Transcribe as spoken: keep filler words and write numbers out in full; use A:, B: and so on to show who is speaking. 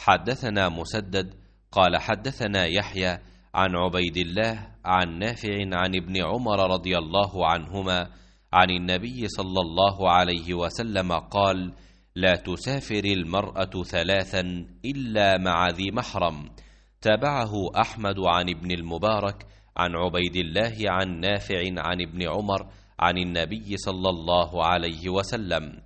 A: حدثنا مسدد قال حدثنا يحيى عن عبيد الله عن نافع عن ابن عمر رضي الله عنهما عن النبي صلى الله عليه وسلم قال: لا تسافر المرأة ثلاثا إلا مع ذي محرم. تابعه أحمد عن ابن المبارك عن عبيد الله عن نافع عن ابن عمر عن النبي صلى الله عليه وسلم.